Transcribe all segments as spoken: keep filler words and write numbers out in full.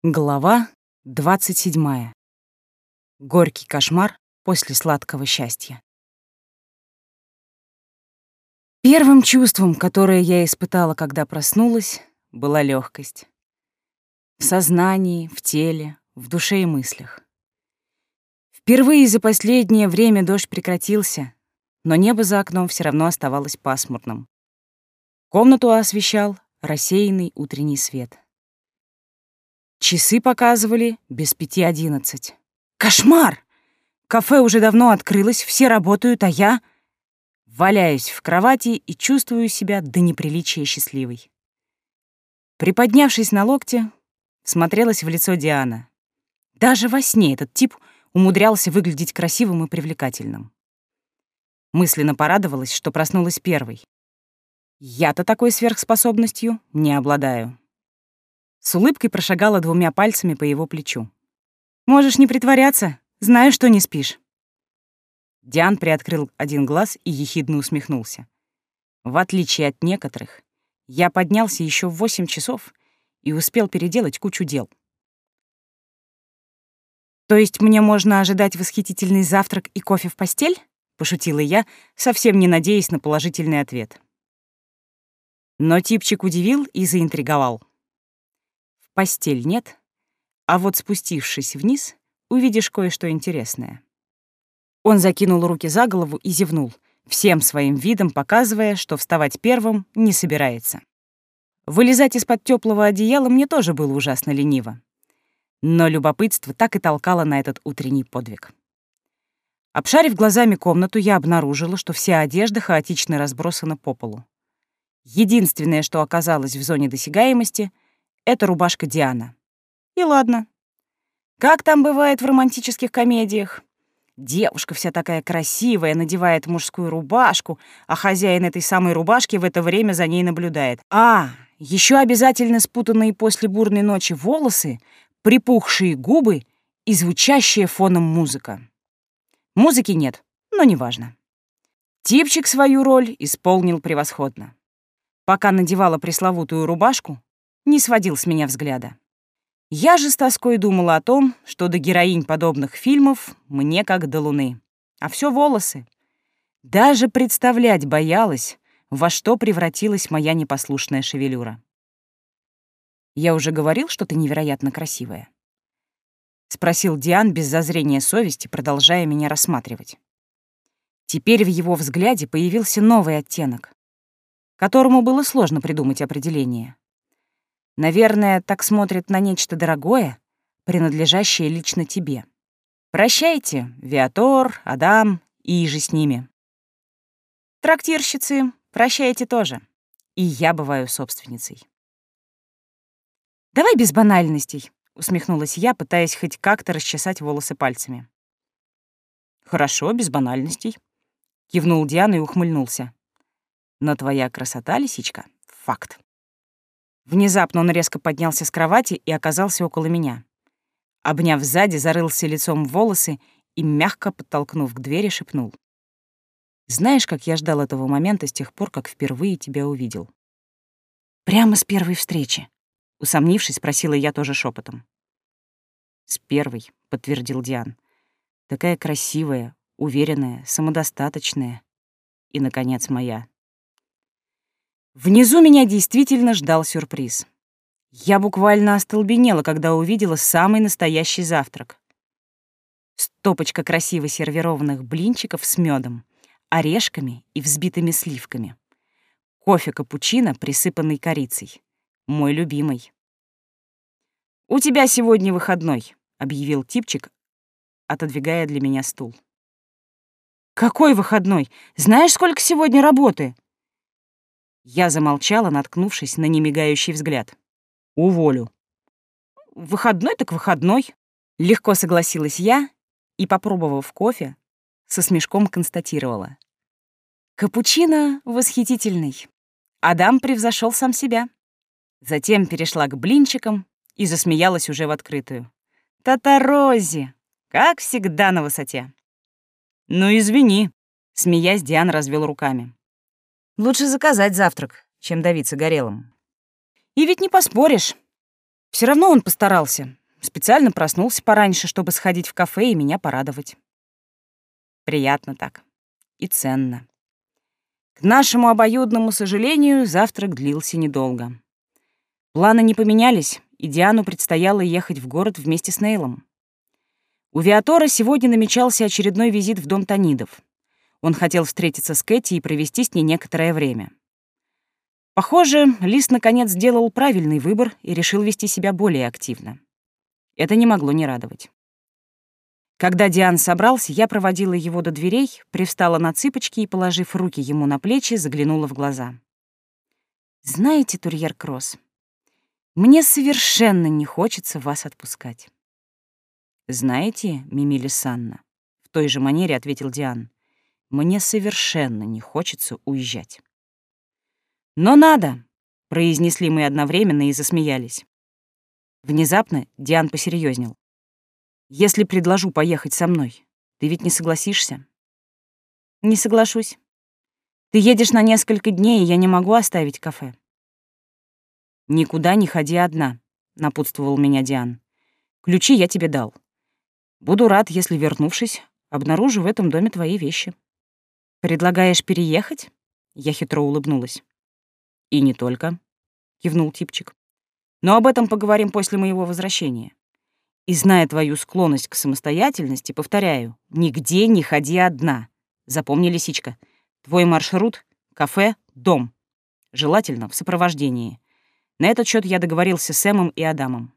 Глава двадцать седьмая. Горький кошмар после сладкого счастья. Первым чувством, которое я испытала, когда проснулась, была легкость. В сознании, в теле, в душе и мыслях. Впервые за последнее время дождь прекратился, но небо за окном все равно оставалось пасмурным. Комнату освещал рассеянный утренний свет. Часы показывали без пяти одиннадцать. Кошмар! Кафе уже давно открылось, все работают, а я валяюсь в кровати и чувствую себя до неприличия счастливой. Приподнявшись на локте, смотрелась в лицо Диана. Даже во сне этот тип умудрялся выглядеть красивым и привлекательным. Мысленно порадовалась, что проснулась первой. Я-то такой сверхспособностью не обладаю. С улыбкой прошагала двумя пальцами по его плечу. «Можешь не притворяться, знаю, что не спишь». Диан приоткрыл один глаз и ехидно усмехнулся. В отличие от некоторых, я поднялся еще в восемь часов и успел переделать кучу дел. «То есть мне можно ожидать восхитительный завтрак и кофе в постель?» — пошутила я, совсем не надеясь на положительный ответ. Но типчик удивил и заинтриговал. Постель нет, а вот спустившись вниз, увидишь кое-что интересное. Он закинул руки за голову и зевнул, всем своим видом показывая, что вставать первым не собирается. Вылезать из-под теплого одеяла мне тоже было ужасно лениво. Но любопытство так и толкало на этот утренний подвиг. Обшарив глазами комнату, я обнаружила, что вся одежда хаотично разбросана по полу. Единственное, что оказалось в зоне досягаемости — это рубашка Диана. И ладно. Как там бывает в романтических комедиях? Девушка вся такая красивая, надевает мужскую рубашку, а хозяин этой самой рубашки в это время за ней наблюдает. А, еще обязательно спутанные после бурной ночи волосы, припухшие губы и звучащая фоном музыка. Музыки нет, но неважно. Типчик свою роль исполнил превосходно. Пока надевала пресловутую рубашку, не сводил с меня взгляда. Я же с тоской думала о том, что до героинь подобных фильмов мне как до луны. А все волосы. Даже представлять боялась, во что превратилась моя непослушная шевелюра. «Я уже говорил, что ты невероятно красивая?» — спросил Диан без зазрения совести, продолжая меня рассматривать. Теперь в его взгляде появился новый оттенок, которому было сложно придумать определение. Наверное, так смотрят на нечто дорогое, принадлежащее лично тебе. Прощайте, Виатор, Адам и иже с ними. Трактирщицы, прощайте тоже. И я бываю собственницей. «Давай без банальностей», — усмехнулась я, пытаясь хоть как-то расчесать волосы пальцами. «Хорошо, без банальностей», — кивнул Диана и ухмыльнулся. «Но твоя красота, лисичка, — факт». Внезапно он резко поднялся с кровати и оказался около меня. Обняв сзади, зарылся лицом в волосы и, мягко подтолкнув к двери, шепнул. «Знаешь, как я ждал этого момента с тех пор, как впервые тебя увидел?» «Прямо с первой встречи?» — усомнившись, спросила я тоже шепотом. «С первой», — подтвердил Диан. «Такая красивая, уверенная, самодостаточная и, наконец, моя». Внизу меня действительно ждал сюрприз. Я буквально остолбенела, когда увидела самый настоящий завтрак. Стопочка красиво сервированных блинчиков с медом, орешками и взбитыми сливками. Кофе-капучино, присыпанный корицей. Мой любимый. «У тебя сегодня выходной», — объявил типчик, отодвигая для меня стул. «Какой выходной? Знаешь, сколько сегодня работы?» Я замолчала, наткнувшись на немигающий взгляд. «Уволю». «Выходной так выходной», — легко согласилась я и, попробовав кофе, со смешком констатировала. «Капучино восхитительный. Адам превзошел сам себя». Затем перешла к блинчикам и засмеялась уже в открытую. «Татароззи! Как всегда на высоте!» «Ну, извини», — смеясь, Диан развел руками. «Лучше заказать завтрак, чем давиться горелым». И ведь не поспоришь. Все равно он постарался. Специально проснулся пораньше, чтобы сходить в кафе и меня порадовать. Приятно так. И ценно. К нашему обоюдному сожалению, завтрак длился недолго. Планы не поменялись, и Диану предстояло ехать в город вместе с Нейлом. У Виатора сегодня намечался очередной визит в дом Танидов. Он хотел встретиться с Кэти и провести с ней некоторое время. Похоже, Лис наконец сделал правильный выбор и решил вести себя более активно. Это не могло не радовать. Когда Диан собрался, я проводила его до дверей, привстала на цыпочки и, положив руки ему на плечи, заглянула в глаза. «Знаете, Турьер Кросс, мне совершенно не хочется вас отпускать». «Знаете, Мимили Санна», — в той же манере ответил Диан, «мне совершенно не хочется уезжать». «Но надо», — произнесли мы одновременно и засмеялись. Внезапно Диан посерьезнел. «Если предложу поехать со мной, ты ведь не согласишься?» «Не соглашусь. Ты едешь на несколько дней, и я не могу оставить кафе». «Никуда не ходи одна», — напутствовал меня Диан. «Ключи я тебе дал. Буду рад, если, вернувшись, обнаружу в этом доме твои вещи». «Предлагаешь переехать?» Я хитро улыбнулась. «И не только», — кивнул типчик. «Но об этом поговорим после моего возвращения. И зная твою склонность к самостоятельности, повторяю, нигде не ходи одна. Запомни, лисичка, твой маршрут — кафе, дом. Желательно в сопровождении. На этот счет я договорился с Эмом и Адамом».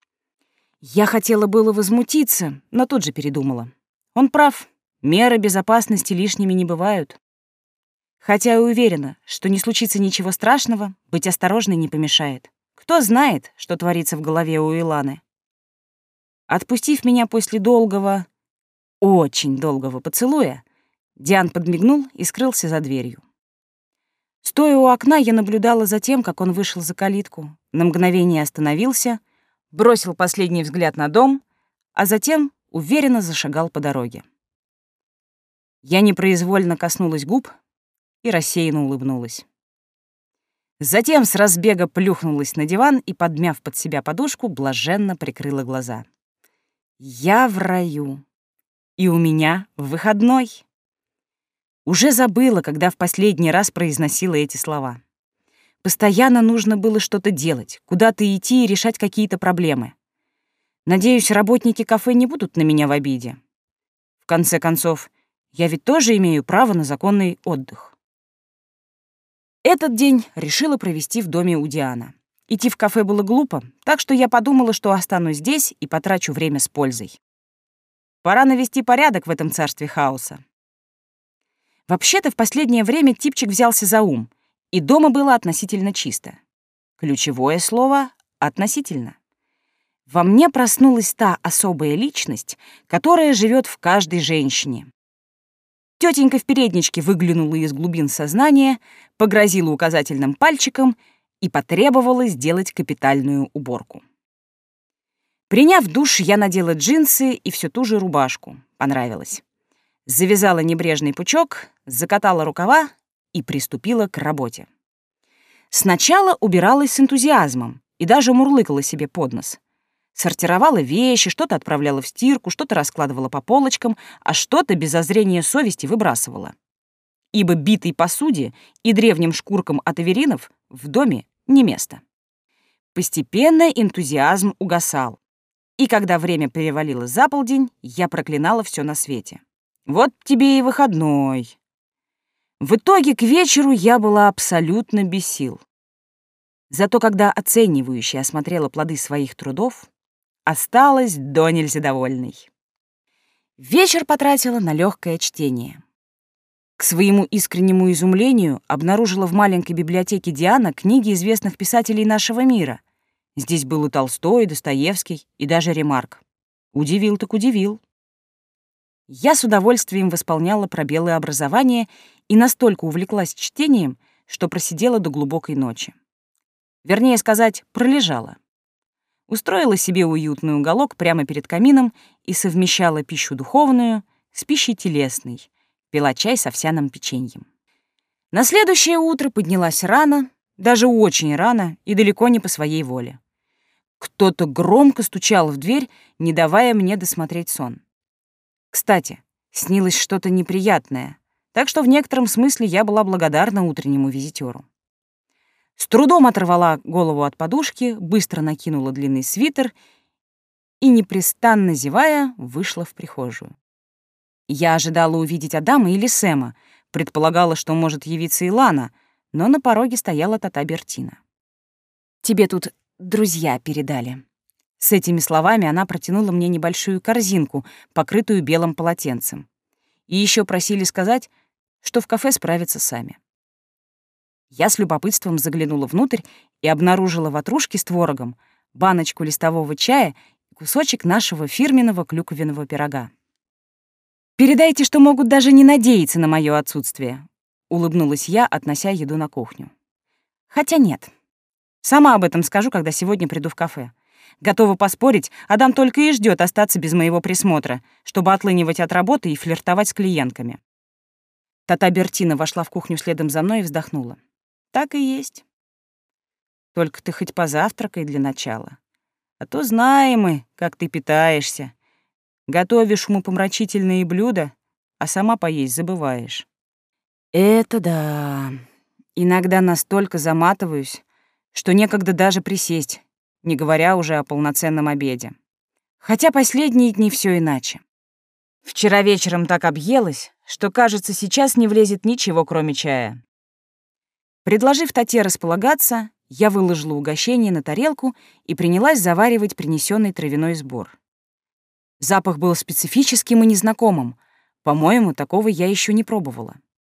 Я хотела было возмутиться, но тут же передумала. Он прав, меры безопасности лишними не бывают. Хотя и уверена, что не случится ничего страшного, быть осторожной не помешает. Кто знает, что творится в голове у Иланы. Отпустив меня после долгого, очень долгого поцелуя, Диан подмигнул и скрылся за дверью. Стоя у окна, я наблюдала за тем, как он вышел за калитку, на мгновение остановился, бросил последний взгляд на дом, а затем уверенно зашагал по дороге. Я непроизвольно коснулась губ и рассеянно улыбнулась. Затем с разбега плюхнулась на диван и, подмяв под себя подушку, блаженно прикрыла глаза. Я в раю. И у меня выходной. Уже забыла, когда в последний раз произносила эти слова. Постоянно нужно было что-то делать, куда-то идти и решать какие-то проблемы. Надеюсь, работники кафе не будут на меня в обиде. В конце концов, я ведь тоже имею право на законный отдых. Этот день решила провести в доме у Диана. Идти в кафе было глупо, так что я подумала, что останусь здесь и потрачу время с пользой. Пора навести порядок в этом царстве хаоса. Вообще-то в последнее время типчик взялся за ум, и дома было относительно чисто. Ключевое слово — «относительно». Во мне проснулась та особая личность, которая живет в каждой женщине. Тетенька в передничке выглянула из глубин сознания, погрозила указательным пальчиком и потребовала сделать капитальную уборку. Приняв душ, я надела джинсы и всю ту же рубашку. Понравилось. Завязала небрежный пучок, закатала рукава и приступила к работе. Сначала убиралась с энтузиазмом и даже мурлыкала себе под нос. Сортировала вещи, что-то отправляла в стирку, что-то раскладывала по полочкам, а что-то без зазрения совести выбрасывала. Ибо битой посуде и древним шкуркам от аверинов в доме не место. Постепенно энтузиазм угасал. И когда время перевалило за полдень, я проклинала все на свете. Вот тебе и выходной. В итоге к вечеру я была абсолютно без сил. Зато когда оценивающе осмотрела плоды своих трудов, осталась донельзя довольной. Вечер потратила на легкое чтение. К своему искреннему изумлению обнаружила в маленькой библиотеке Диана книги известных писателей нашего мира. Здесь был и Толстой, и Достоевский, и даже Ремарк. Удивил так удивил. Я с удовольствием восполняла пробелы образования и настолько увлеклась чтением, что просидела до глубокой ночи. Вернее сказать, пролежала. Устроила себе уютный уголок прямо перед камином и совмещала пищу духовную с пищей телесной, пила чай с овсяным печеньем. На следующее утро поднялась рано, даже очень рано и далеко не по своей воле. Кто-то громко стучал в дверь, не давая мне досмотреть сон. Кстати, снилось что-то неприятное, так что в некотором смысле я была благодарна утреннему визитёру. С трудом оторвала голову от подушки, быстро накинула длинный свитер и, непрестанно зевая, вышла в прихожую. Я ожидала увидеть Адама или Сэма, предполагала, что может явиться Илана, но на пороге стояла Тата Бертина. «Тебе тут друзья передали». С этими словами она протянула мне небольшую корзинку, покрытую белым полотенцем. И еще просили сказать, что в кафе справятся сами. Я с любопытством заглянула внутрь и обнаружила ватрушки с творогом, баночку листового чая и кусочек нашего фирменного клюквенного пирога. «Передайте, что могут даже не надеяться на мое отсутствие», — улыбнулась я, относя еду на кухню. «Хотя нет. Сама об этом скажу, когда сегодня приду в кафе. Готова поспорить, Адам только и ждет остаться без моего присмотра, чтобы отлынивать от работы и флиртовать с клиентками». Тата Бертина вошла в кухню следом за мной и вздохнула. «Так и есть. Только ты хоть позавтракай для начала. А то знаем мы, как ты питаешься. Готовишь умопомрачительные блюда, а сама поесть забываешь». «Это да. Иногда настолько заматываюсь, что некогда даже присесть, не говоря уже о полноценном обеде. Хотя последние дни все иначе. Вчера вечером так объелась, что, кажется, сейчас не влезет ничего, кроме чая». Предложив Тате располагаться, я выложила угощение на тарелку и принялась заваривать принесенный травяной сбор. Запах был специфическим и незнакомым. По-моему, такого я еще не пробовала.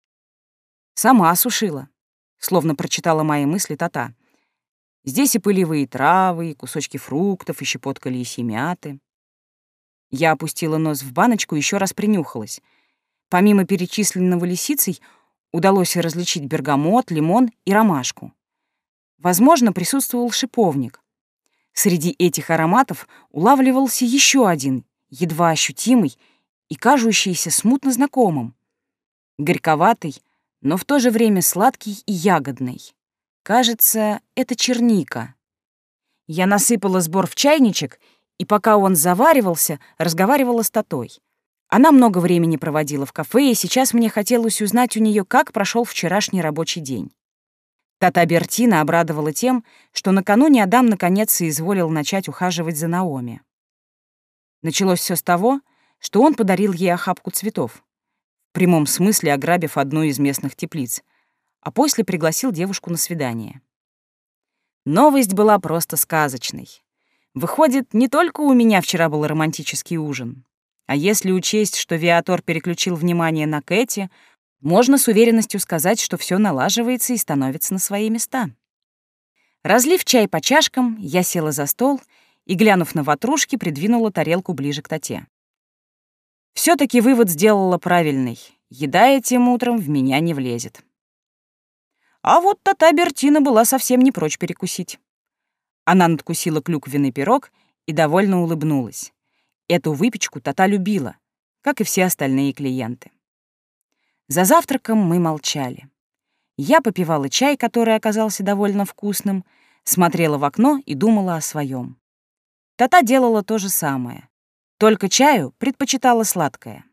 «Сама осушила», — словно прочитала мои мысли Тата. «Здесь и пылевые травы, и кусочки фруктов, и щепотка лисьей мяты». Я опустила нос в баночку и еще раз принюхалась. Помимо перечисленного лисицей, удалось различить бергамот, лимон и ромашку. Возможно, присутствовал шиповник. Среди этих ароматов улавливался еще один, едва ощутимый и кажущийся смутно знакомым. Горьковатый, но в то же время сладкий и ягодный. Кажется, это черника. Я насыпала сбор в чайничек, и пока он заваривался, разговаривала с Татой. Она много времени проводила в кафе, и сейчас мне хотелось узнать у нее, как прошел вчерашний рабочий день. Тата Бертина обрадовала тем, что накануне Адам наконец соизволил начать ухаживать за Наоми. Началось все с того, что он подарил ей охапку цветов, в прямом смысле ограбив одну из местных теплиц, а после пригласил девушку на свидание. Новость была просто сказочной. Выходит, не только у меня вчера был романтический ужин. А если учесть, что Виатор переключил внимание на Кэти, можно с уверенностью сказать, что все налаживается и становится на свои места. Разлив чай по чашкам, я села за стол и, глянув на ватрушки, придвинула тарелку ближе к Тате. все таки вывод сделала правильный. Еда этим утром в меня не влезет. А вот Тата Бертина была совсем не прочь перекусить. Она надкусила клюквенный пирог и довольно улыбнулась. Эту выпечку Тата любила, как и все остальные клиенты. За завтраком мы молчали. Я попивала чай, который оказался довольно вкусным, смотрела в окно и думала о своем. Тата делала то же самое, только чаю предпочитала сладкое.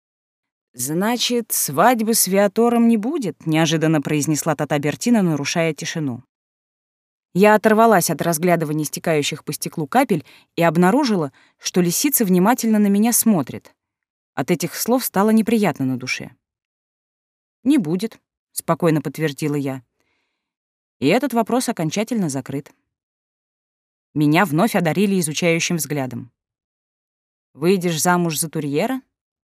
«Значит, свадьбы с Виатором не будет?» — неожиданно произнесла Тата Бертина, нарушая тишину. Я оторвалась от разглядывания стекающих по стеклу капель и обнаружила, что лисица внимательно на меня смотрит. От этих слов стало неприятно на душе. «Не будет», — спокойно подтвердила я. И этот вопрос окончательно закрыт. Меня вновь одарили изучающим взглядом. «Выйдешь замуж за Турьера?»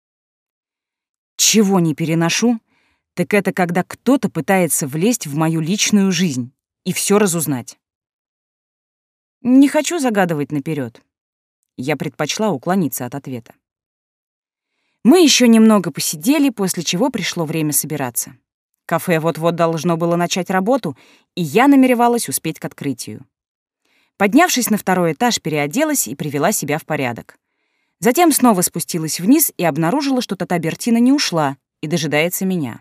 Чего не переношу, так это когда кто-то пытается влезть в мою личную жизнь и все разузнать. Не хочу загадывать наперед. Я предпочла уклониться от ответа. Мы еще немного посидели, после чего пришло время собираться. Кафе вот-вот должно было начать работу, и я намеревалась успеть к открытию. Поднявшись на второй этаж, переоделась и привела себя в порядок. Затем снова спустилась вниз и обнаружила, что Тата Бертина не ушла и дожидается меня.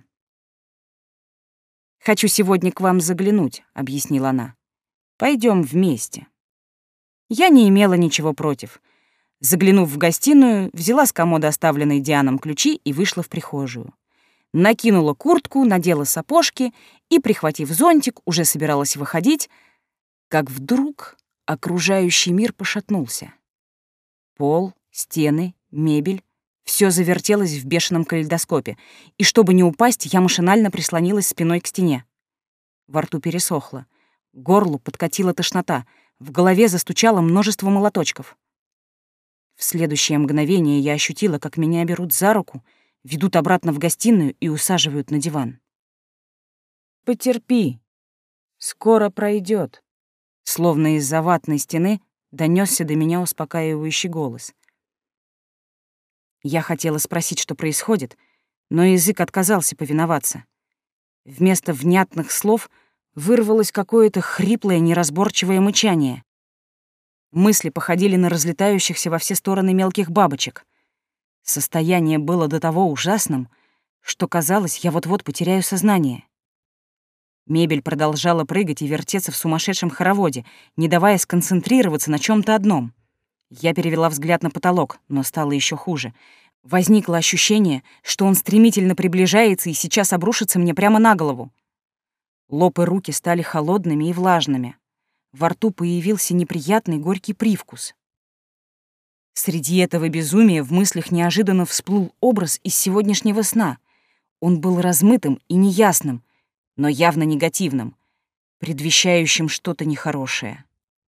«Хочу сегодня к вам заглянуть», — объяснила она. «Пойдем вместе». Я не имела ничего против. Заглянув в гостиную, взяла с комода оставленные Дианом ключи и вышла в прихожую. Накинула куртку, надела сапожки и, прихватив зонтик, уже собиралась выходить, как вдруг окружающий мир пошатнулся. Пол, стены, мебель — все завертелось в бешеном калейдоскопе, и чтобы не упасть, я машинально прислонилась спиной к стене. Во рту пересохло, к горлу подкатила тошнота, в голове застучало множество молоточков. В следующее мгновение я ощутила, как меня берут за руку, ведут обратно в гостиную и усаживают на диван. «Потерпи, скоро пройдет», словно из-за ватной стены донесся до меня успокаивающий голос. Я хотела спросить, что происходит, но язык отказался повиноваться. Вместо внятных слов вырвалось какое-то хриплое, неразборчивое мычание. Мысли походили на разлетающихся во все стороны мелких бабочек. Состояние было до того ужасным, что казалось, я вот-вот потеряю сознание. Мебель продолжала прыгать и вертеться в сумасшедшем хороводе, не давая сконцентрироваться на чем то одном. Я перевела взгляд на потолок, но стало еще хуже. Возникло ощущение, что он стремительно приближается и сейчас обрушится мне прямо на голову. Лоб и руки стали холодными и влажными. Во рту появился неприятный горький привкус. Среди этого безумия в мыслях неожиданно всплыл образ из сегодняшнего сна. Он был размытым и неясным, но явно негативным, предвещающим что-то нехорошее.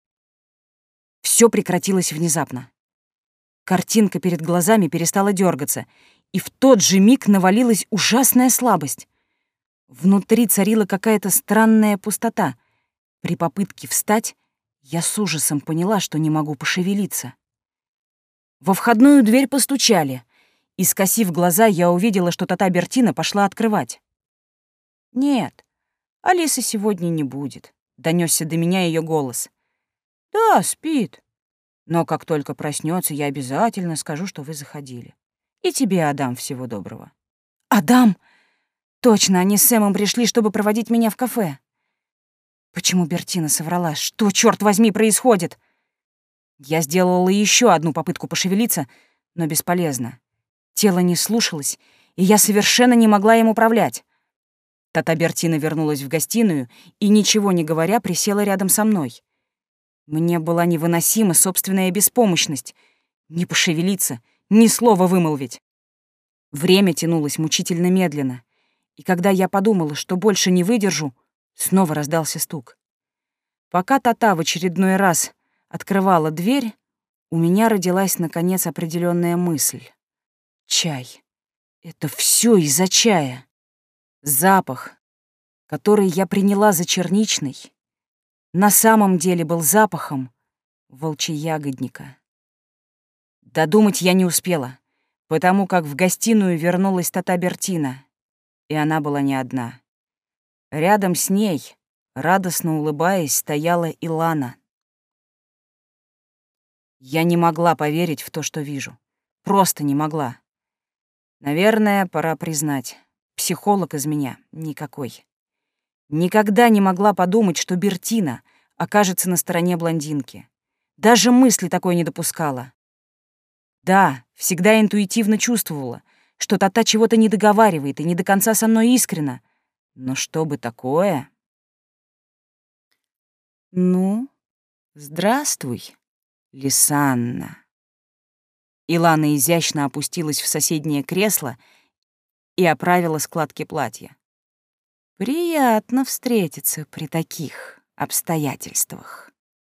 Все прекратилось внезапно. Картинка перед глазами перестала дергаться, и в тот же миг навалилась ужасная слабость. Внутри царила какая-то странная пустота. При попытке встать я с ужасом поняла, что не могу пошевелиться. Во входную дверь постучали, и, скосив глаза, я увидела, что тата Бертина пошла открывать. «Нет, Алисы сегодня не будет», — донесся до меня ее голос. «Да, спит. Но как только проснется, я обязательно скажу, что вы заходили. И тебе, Адам, всего доброго». «Адам? Точно, они с Сэмом пришли, чтобы проводить меня в кафе». Почему Бертина соврала? Что, черт возьми, происходит? Я сделала еще одну попытку пошевелиться, но бесполезно. Тело не слушалось, и я совершенно не могла им управлять. Тата Бертина вернулась в гостиную и, ничего не говоря, присела рядом со мной. Мне была невыносима собственная беспомощность. Не пошевелиться, ни слова вымолвить. Время тянулось мучительно медленно, и когда я подумала, что больше не выдержу, снова раздался стук. Пока Тата в очередной раз открывала дверь, у меня родилась, наконец, определенная мысль. Чай. Это все из-за чая. Запах, который я приняла за черничный, на самом деле был запахом волчьеягодника. Додумать я не успела, потому как в гостиную вернулась Тата Бертина, и она была не одна. Рядом с ней, радостно улыбаясь, стояла Илана. Я не могла поверить в то, что вижу. Просто не могла. Наверное, пора признать, психолог из меня никакой. Никогда не могла подумать, что Бертина окажется на стороне блондинки. Даже мысли такой не допускала. Да, всегда интуитивно чувствовала, что Тата чего-то не договаривает и не до конца со мной искренна. Но что бы такое? Ну, здравствуй, Лисанна. Илана изящно опустилась в соседнее кресло и оправила складки платья. Приятно встретиться при таких обстоятельствах.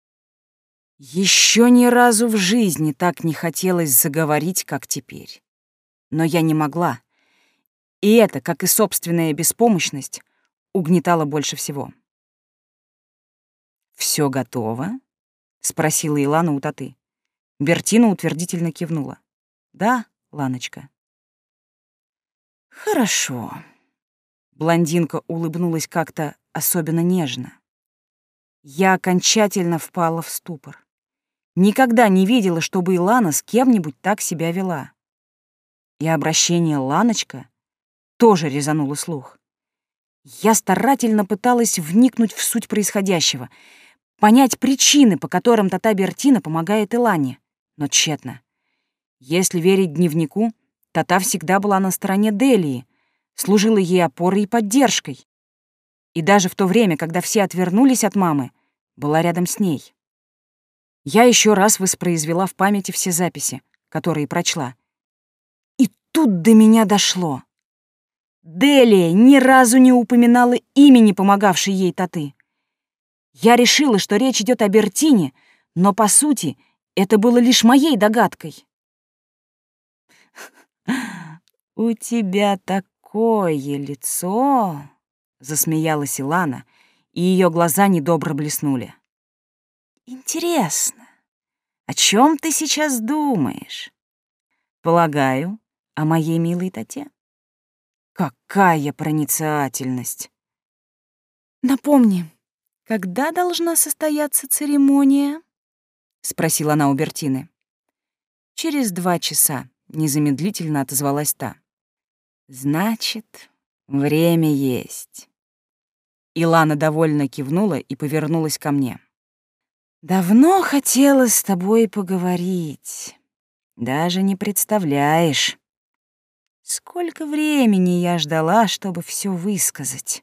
Еще ни разу в жизни так не хотелось заговорить, как теперь. Но я не могла. И это, как и собственная беспомощность, угнетало больше всего. «Всё готово?» — спросила Илана у Таты. Бертина утвердительно кивнула. «Да, Ланочка». «Хорошо». Блондинка улыбнулась как-то особенно нежно. Я окончательно впала в ступор. Никогда не видела, чтобы Илана с кем-нибудь так себя вела. И обращение «Ланочка» тоже резануло слух. Я старательно пыталась вникнуть в суть происходящего, понять причины, по которым Тата Бертина помогает Илане, но тщетно. Если верить дневнику, Тата всегда была на стороне Делии, служила ей опорой и поддержкой. И даже в то время, когда все отвернулись от мамы, была рядом с ней. Я еще раз воспроизвела в памяти все записи, которые прочла. И тут до меня дошло. Делия ни разу не упоминала имени помогавшей ей Таты. Я решила, что речь идет о Бертине, но, по сути, это было лишь моей догадкой. «У тебя такое лицо!» — засмеялась Илана, и ее глаза недобро блеснули. «Интересно, о чем ты сейчас думаешь? Полагаю, о моей милой Тате?» «Какая проницательность!» «Напомни, когда должна состояться церемония?» — спросила она у Бертины. «Через два часа», — незамедлительно отозвалась та. «Значит, время есть». Илана довольно кивнула и повернулась ко мне. «Давно хотела с тобой поговорить. Даже не представляешь, сколько времени я ждала, чтобы все высказать.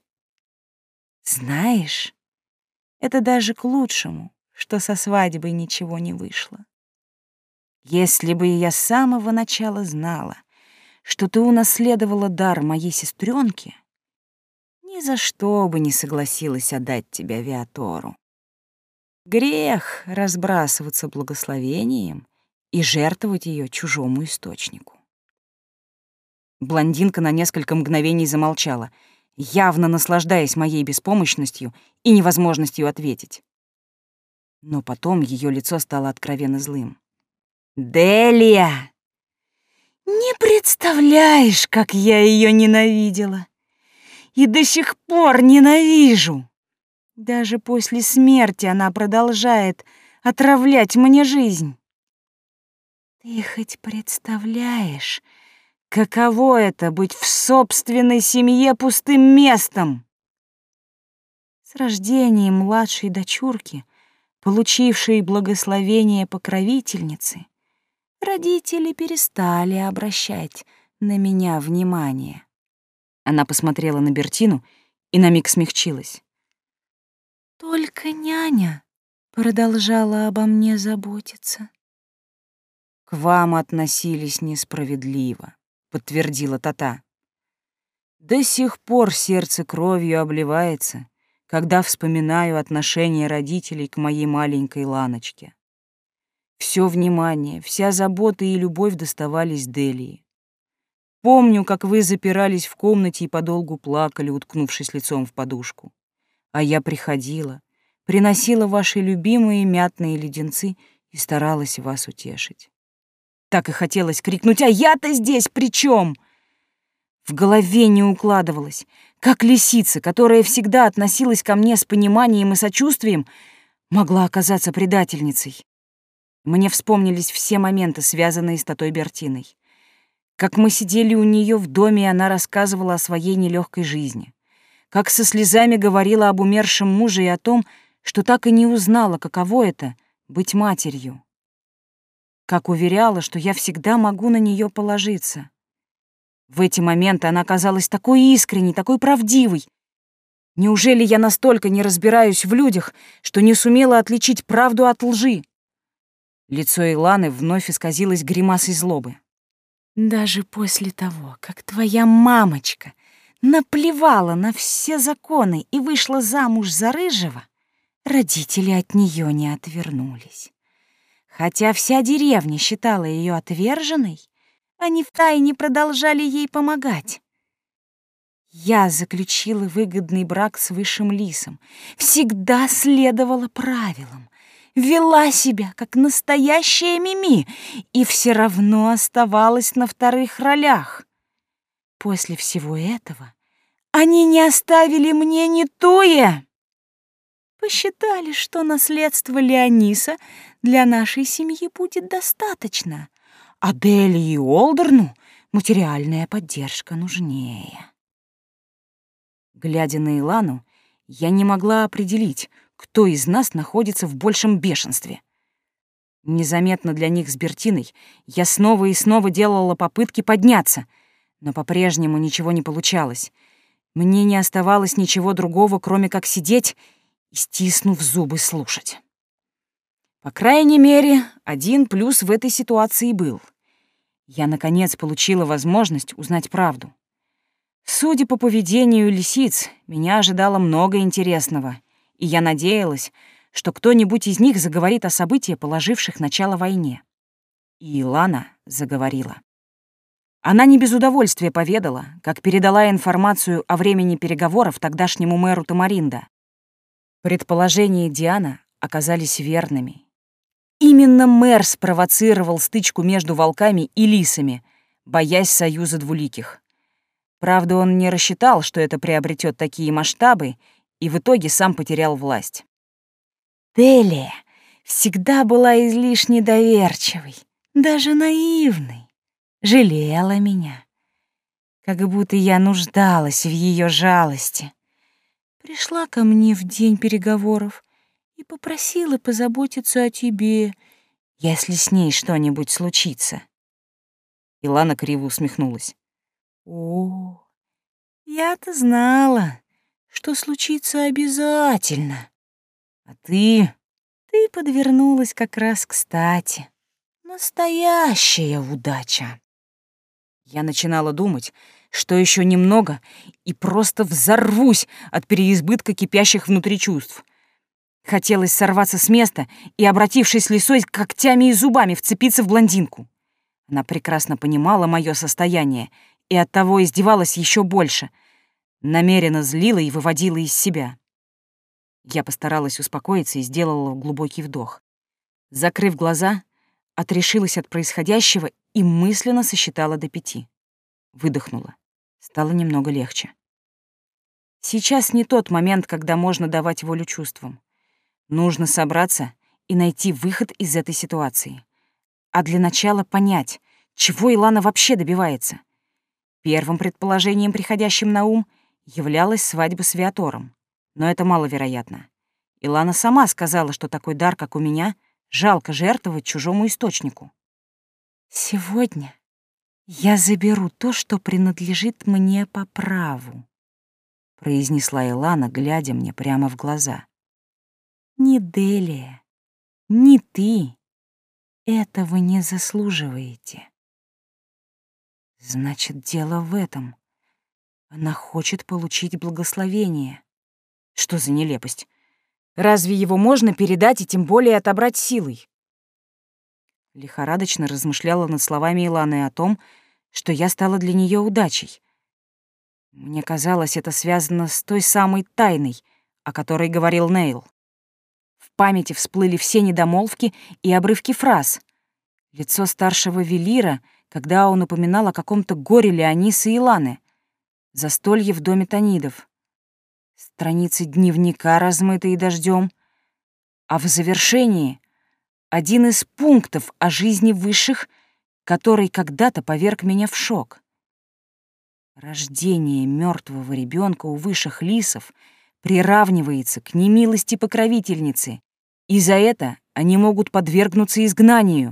Знаешь, это даже к лучшему, что со свадьбой ничего не вышло. Если бы я с самого начала знала, что ты унаследовала дар моей сестренки, ни за что бы не согласилась отдать тебя Виатору. Грех разбрасываться благословением и жертвовать ее чужому источнику». Блондинка на несколько мгновений замолчала, явно наслаждаясь моей беспомощностью и невозможностью ответить. Но потом ее лицо стало откровенно злым. «Делия! Не представляешь, как я ее ненавидела! И до сих пор ненавижу! Даже после смерти она продолжает отравлять мне жизнь. Ты хоть представляешь, каково это — быть в собственной семье пустым местом?» С рождением младшей дочурки, получившей благословение покровительницы, родители перестали обращать на меня внимание. Она посмотрела на Бертину и на миг смягчилась. Только няня продолжала обо мне заботиться. «К вам относились несправедливо», — подтвердила Тата. «До сих пор сердце кровью обливается, когда вспоминаю отношение родителей к моей маленькой Ланочке. Все внимание, вся забота и любовь доставались Делии. Помню, как вы запирались в комнате и подолгу плакали, уткнувшись лицом в подушку. А я приходила, приносила ваши любимые мятные леденцы и старалась вас утешить. Так и хотелось крикнуть: «А я-то здесь при чем?» В голове не укладывалось, как лисица, которая всегда относилась ко мне с пониманием и сочувствием, могла оказаться предательницей. Мне вспомнились все моменты, связанные с Татой Бертиной. Как мы сидели у нее в доме, и она рассказывала о своей нелегкой жизни. Как со слезами говорила об умершем муже и о том, что так и не узнала, каково это — быть матерью. Как уверяла, что я всегда могу на нее положиться. В эти моменты она казалась такой искренней, такой правдивой. Неужели я настолько не разбираюсь в людях, что не сумела отличить правду от лжи? Лицо Иланы вновь исказилось гримасой злобы. «Даже после того, как твоя мамочка наплевала на все законы и вышла замуж за Рыжего, родители от нее не отвернулись. Хотя вся деревня считала ее отверженной, они втайне продолжали ей помогать. Я заключила выгодный брак с высшим лисом, всегда следовала правилам, вела себя как настоящая Мими и все равно оставалась на вторых ролях. После всего этого они не оставили мне ни туя. Посчитали, что наследство Леониса для нашей семьи будет достаточно, а Дели и Олдерну материальная поддержка нужнее. Глядя на Илану, я не могла определить, кто из нас находится в большем бешенстве. Незаметно для них с Бертиной я снова и снова делала попытки подняться, но по-прежнему ничего не получалось. Мне не оставалось ничего другого, кроме как сидеть и, стиснув зубы, слушать. По крайней мере, один плюс в этой ситуации был. Я, наконец, получила возможность узнать правду. Судя по поведению лисиц, меня ожидало много интересного, и я надеялась, что кто-нибудь из них заговорит о событиях, положивших начало войне. И Илана заговорила. Она не без удовольствия поведала, как передала информацию о времени переговоров тогдашнему мэру Тамаринда. Предположения Диана оказались верными. Именно мэр спровоцировал стычку между волками и лисами, боясь союза двуликих. Правда, он не рассчитал, что это приобретет такие масштабы, и в итоге сам потерял власть. Делия всегда была излишне доверчивой, даже наивной, жалела меня, как будто я нуждалась в ее жалости. Пришла ко мне в день переговоров и попросила позаботиться о тебе, если с ней что-нибудь случится. Илана криво усмехнулась. О, я-то знала, что случится обязательно. А ты... ты подвернулась как раз кстати. Настоящая удача. Я начинала думать, что еще немного и просто взорвусь от переизбытка кипящих внутри чувств. Хотелось сорваться с места и, обратившись лисой, когтями и зубами вцепиться в блондинку. Она прекрасно понимала мое состояние и оттого издевалась еще больше, намеренно злила и выводила из себя. Я постаралась успокоиться и сделала глубокий вдох. Закрыв глаза, отрешилась от происходящего и мысленно сосчитала до пяти. Выдохнула. Стало немного легче. Сейчас не тот момент, когда можно давать волю чувствам. Нужно собраться и найти выход из этой ситуации. А для начала понять, чего Илана вообще добивается. Первым предположением, приходящим на ум, являлась свадьба с Виатором. Но это маловероятно. Илана сама сказала, что такой дар, как у меня, жалко жертвовать чужому источнику. «Сегодня я заберу то, что принадлежит мне по праву», — произнесла Илана, глядя мне прямо в глаза. «Ни Делия, ни ты этого не заслуживаете». Значит, дело в этом. Она хочет получить благословение. Что за нелепость? Разве его можно передать и тем более отобрать силой? Лихорадочно размышляла над словами Иланы о том, что я стала для нее удачей. Мне казалось, это связано с той самой тайной, о которой говорил Нейл. В памяти всплыли все недомолвки и обрывки фраз. Лицо старшего Велира, когда он упоминал о каком-то горе Леонисы и Иланы. Застолье в доме Танидов. Страницы дневника, размытые дождем. А в завершении один из пунктов о жизни высших, который когда-то поверг меня в шок. Рождение мертвого ребенка у высших лисов приравнивается к немилости покровительницы, и за это они могут подвергнуться изгнанию.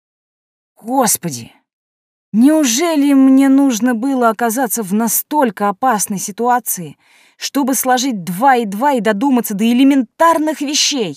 Господи! Неужели мне нужно было оказаться в настолько опасной ситуации, чтобы сложить два и два и додуматься до элементарных вещей?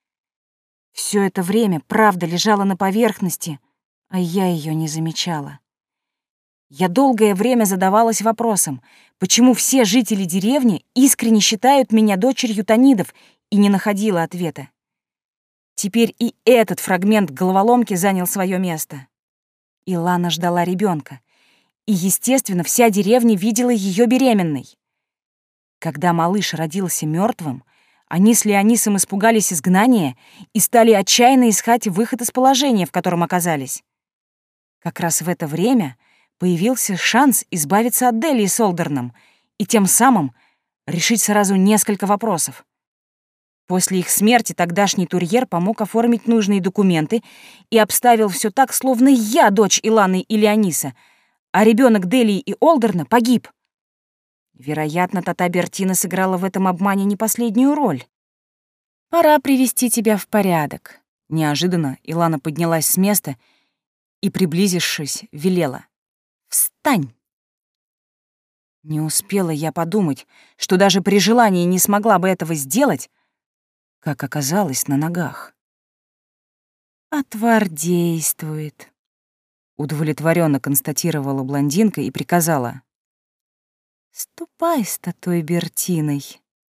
Все это время правда лежала на поверхности, а я ее не замечала. Я долгое время задавалась вопросом, почему все жители деревни искренне считают меня дочерью Танидов, и не находила ответа. Теперь и этот фрагмент головоломки занял свое место. Илана ждала ребенка, и, естественно, вся деревня видела ее беременной. Когда малыш родился мертвым, они с Леонисом испугались изгнания и стали отчаянно искать выход из положения, в котором оказались. Как раз в это время появился шанс избавиться от Делии с Олдерном и тем самым решить сразу несколько вопросов. После их смерти тогдашний Турьер помог оформить нужные документы и обставил все так, словно я дочь Иланы и Леониса, а ребенок Делии и Олдерна погиб. Вероятно, Тата Бертина сыграла в этом обмане не последнюю роль. Пора привести тебя в порядок. Неожиданно Илана поднялась с места и, приблизившись, велела. Встань! Не успела я подумать, что даже при желании не смогла бы этого сделать, как оказалось на ногах. «Отвар действует», — удовлетворенно констатировала блондинка и приказала. «Ступай с той Бертиной».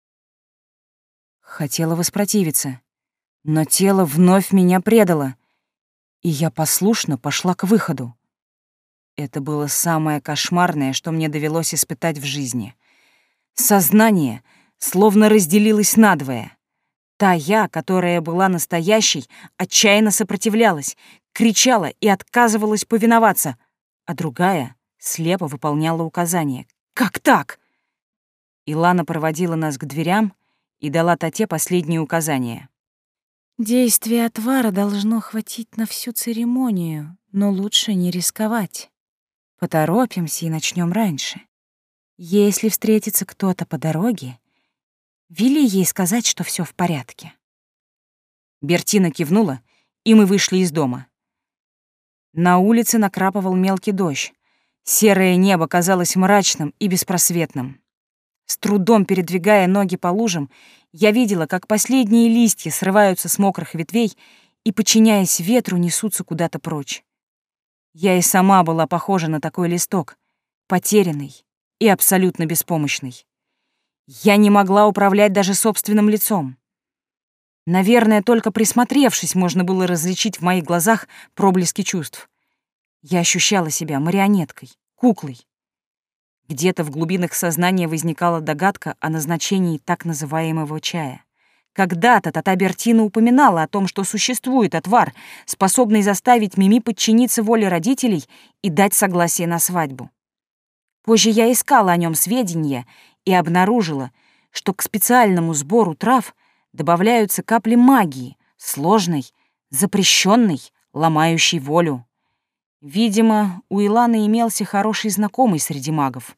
Хотела воспротивиться, но тело вновь меня предало, и я послушно пошла к выходу. Это было самое кошмарное, что мне довелось испытать в жизни. Сознание словно разделилось надвое. Та я, которая была настоящей, отчаянно сопротивлялась, кричала и отказывалась повиноваться, а другая слепо выполняла указания. Как так? Илана проводила нас к дверям и дала Тате последние указания. «Действие отвара должно хватить на всю церемонию, но лучше не рисковать. Поторопимся и начнем раньше. Если встретится кто-то по дороге, вели ей сказать, что все в порядке». Бертина кивнула, и мы вышли из дома. На улице накрапывал мелкий дождь. Серое небо казалось мрачным и беспросветным. С трудом передвигая ноги по лужам, я видела, как последние листья срываются с мокрых ветвей и, подчиняясь ветру, несутся куда-то прочь. Я и сама была похожа на такой листок, потерянный и абсолютно беспомощный. Я не могла управлять даже собственным лицом. Наверное, только присмотревшись, можно было различить в моих глазах проблески чувств. Я ощущала себя марионеткой, куклой. Где-то в глубинах сознания возникала догадка о назначении так называемого чая. Когда-то Тата Бертина упоминала о том, что существует отвар, способный заставить Мими подчиниться воле родителей и дать согласие на свадьбу. Позже я искала о нем сведения и обнаружила, что к специальному сбору трав добавляются капли магии, сложной, запрещенной, ломающей волю. Видимо, у Иланы имелся хороший знакомый среди магов.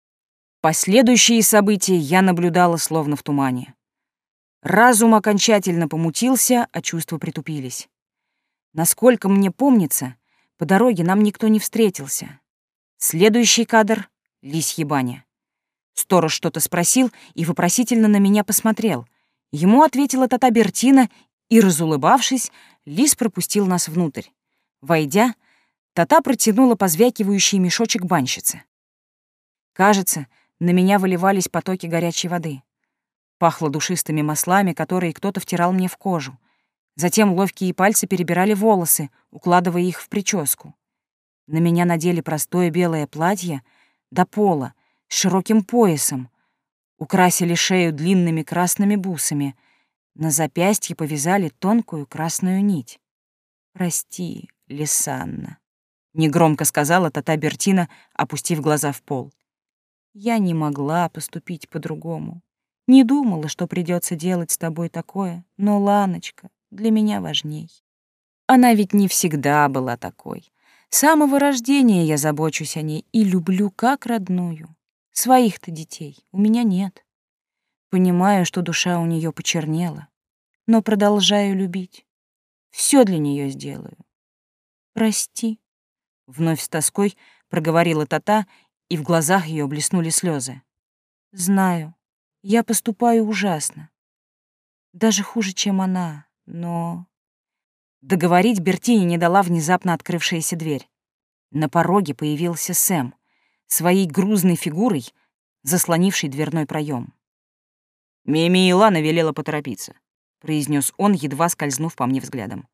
Последующие события я наблюдала словно в тумане. Разум окончательно помутился, а чувства притупились. Насколько мне помнится, по дороге нам никто не встретился. Следующий кадр — лисья баня. Сторож что-то спросил и вопросительно на меня посмотрел. Ему ответила Тата Бертина, и, разулыбавшись, лис пропустил нас внутрь. Войдя, Тата протянула позвякивающий мешочек банщице. Кажется, на меня выливались потоки горячей воды. Пахло душистыми маслами, которые кто-то втирал мне в кожу. Затем ловкие пальцы перебирали волосы, укладывая их в прическу. На меня надели простое белое платье до пола с широким поясом, украсили шею длинными красными бусами, на запястье повязали тонкую красную нить. «Прости, Лисанна», — негромко сказала Тата Бертина, опустив глаза в пол. «Я не могла поступить по-другому. Не думала, что придется делать с тобой такое, но Ланочка для меня важней. Она ведь не всегда была такой. С самого рождения я забочусь о ней и люблю как родную. Своих-то детей у меня нет. Понимаю, что душа у нее почернела, но продолжаю любить. Все для нее сделаю. Прости». Вновь с тоской проговорила Тата, и в глазах ее блеснули слезы. «Знаю, я поступаю ужасно. Даже хуже, чем она, но...» Договорить Бертине не дала внезапно открывшаяся дверь. На пороге появился Сэм, своей грузной фигурой, заслонивший дверной проем. «Мими и Лана велела поторопиться», — произнес он, едва скользнув по мне взглядом.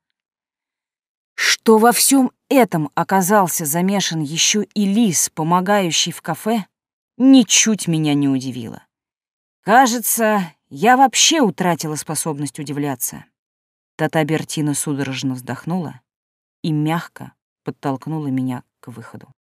Что во всем этом оказался замешан еще и лис, помогающий в кафе, ничуть меня не удивило. Кажется, я вообще утратила способность удивляться. Тата Бертина судорожно вздохнула и мягко подтолкнула меня к выходу.